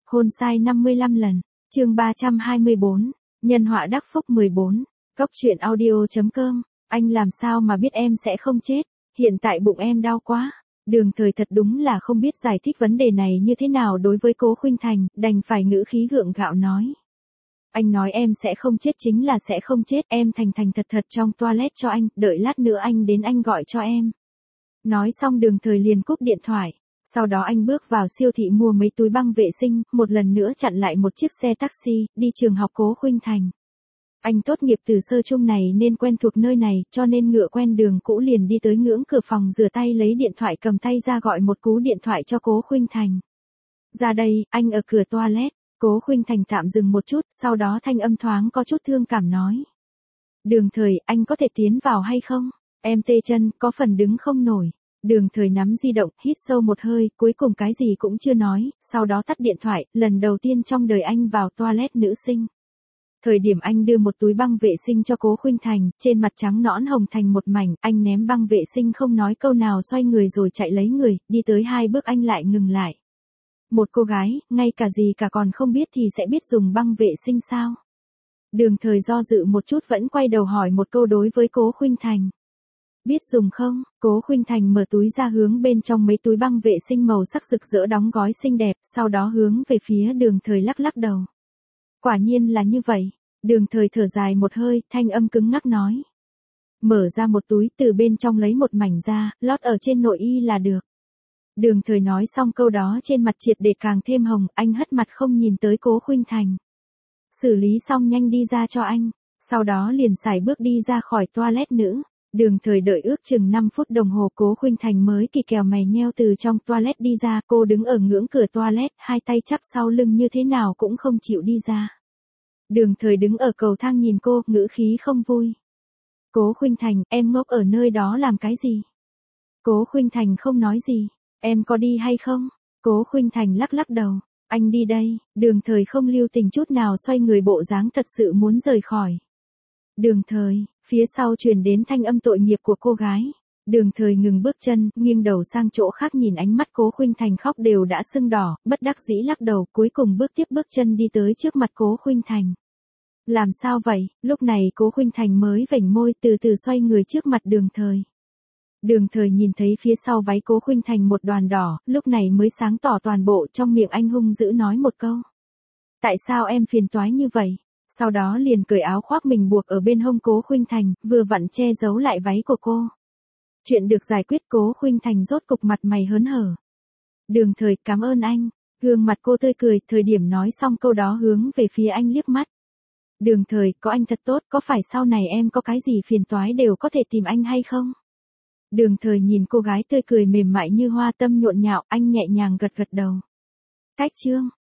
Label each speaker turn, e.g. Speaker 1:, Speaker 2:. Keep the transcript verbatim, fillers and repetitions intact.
Speaker 1: Hôn sai năm mươi lăm lần. Chương ba trăm hai mươi bốn. Nhân họa đắc phúc mười bốn. Cốc truyện audio chấm com. Anh làm sao mà biết em sẽ không chết, hiện tại bụng em đau quá. Đường Thời thật đúng là không biết giải thích vấn đề này như thế nào đối với Cố Khuynh Thành, đành phải ngữ khí gượng gạo nói. Anh nói em sẽ không chết chính là sẽ không chết, em thành thành thật thật trong toilet cho anh, đợi lát nữa anh đến anh gọi cho em. Nói xong Đường Thời liền cúp điện thoại. Sau đó anh bước vào siêu thị mua mấy túi băng vệ sinh, một lần nữa chặn lại một chiếc xe taxi, đi trường học Cố Khuynh Thành. Anh tốt nghiệp từ sơ trung này nên quen thuộc nơi này, cho nên ngựa quen đường cũ liền đi tới ngưỡng cửa phòng rửa tay lấy điện thoại cầm tay ra gọi một cú điện thoại cho Cố Khuynh Thành. Ra đây, anh ở cửa toilet. Cố Khuynh Thành tạm dừng một chút, sau đó thanh âm thoáng có chút thương cảm nói. Đường Thời, anh có thể tiến vào hay không? Em tê chân, có phần đứng không nổi. Đường Thời nắm di động, hít sâu một hơi, cuối cùng cái gì cũng chưa nói, sau đó tắt điện thoại, lần đầu tiên trong đời anh vào toilet nữ sinh. Thời điểm anh đưa một túi băng vệ sinh cho Cố Khuynh Thành, trên mặt trắng nõn hồng thành một mảnh, anh ném băng vệ sinh không nói câu nào xoay người rồi chạy lấy người, đi tới hai bước anh lại ngừng lại. Một cô gái, ngay cả gì cả còn không biết thì sẽ biết dùng băng vệ sinh sao? Đường Thời do dự một chút vẫn quay đầu hỏi một câu đối với Cố Khuynh Thành. Biết dùng không? Cố Khuynh Thành mở túi ra hướng bên trong mấy túi băng vệ sinh màu sắc rực rỡ đóng gói xinh đẹp, sau đó hướng về phía Đường Thời lắc lắc đầu. Quả nhiên là như vậy. Đường Thời thở dài một hơi, thanh âm cứng ngắc nói. Mở ra một túi, từ bên trong lấy một mảnh ra, lót ở trên nội y là được. Đường Thời nói xong câu đó trên mặt triệt để càng thêm hồng, anh hất mặt không nhìn tới Cố Khuynh Thành. Xử lý xong nhanh đi ra cho anh, sau đó liền sải bước đi ra khỏi toilet nữ. Đường Thời đợi ước chừng năm phút đồng hồ Cố Khuynh Thành mới kỳ kèo mày nheo từ trong toilet đi ra, cô đứng ở ngưỡng cửa toilet, hai tay chắp sau lưng như thế nào cũng không chịu đi ra. Đường Thời đứng ở cầu thang nhìn cô, ngữ khí không vui. Cố Khuynh Thành, em ngốc ở nơi đó làm cái gì? Cố Khuynh Thành không nói gì. Em có đi hay không? Cố Khuynh Thành lắc lắc đầu. Anh đi đây. Đường Thời không lưu tình chút nào xoay người bộ dáng thật sự muốn rời khỏi. Đường Thời, phía sau truyền đến thanh âm tội nghiệp của cô gái. Đường Thời ngừng bước chân, nghiêng đầu sang chỗ khác nhìn ánh mắt Cố Khuynh Thành khóc đều đã sưng đỏ, bất đắc dĩ lắc đầu, cuối cùng bước tiếp bước chân đi tới trước mặt Cố Khuynh Thành. Làm sao vậy? Lúc này Cố Khuynh Thành mới vểnh môi từ từ xoay người trước mặt Đường Thời. Đường Thời nhìn thấy phía sau váy Cố Khuynh Thành một đoàn đỏ, lúc này mới sáng tỏ toàn bộ, trong miệng anh hung dữ nói một câu. Tại sao em phiền toái như vậy? Sau đó liền cởi áo khoác mình buộc ở bên hông Cố Khuynh Thành, vừa vặn che giấu lại váy của cô. Chuyện được giải quyết, Cố Khuynh Thành rốt cục mặt mày hớn hở. Đường Thời, cảm ơn anh. Gương mặt cô tươi cười, thời điểm nói xong câu đó hướng về phía anh liếc mắt. Đường Thời, có anh thật tốt, có phải sau này em có cái gì phiền toái đều có thể tìm anh hay không? Đường Thời nhìn cô gái tươi cười mềm mại như hoa tâm nhộn nhạo, anh nhẹ nhàng gật gật đầu. Cách chương.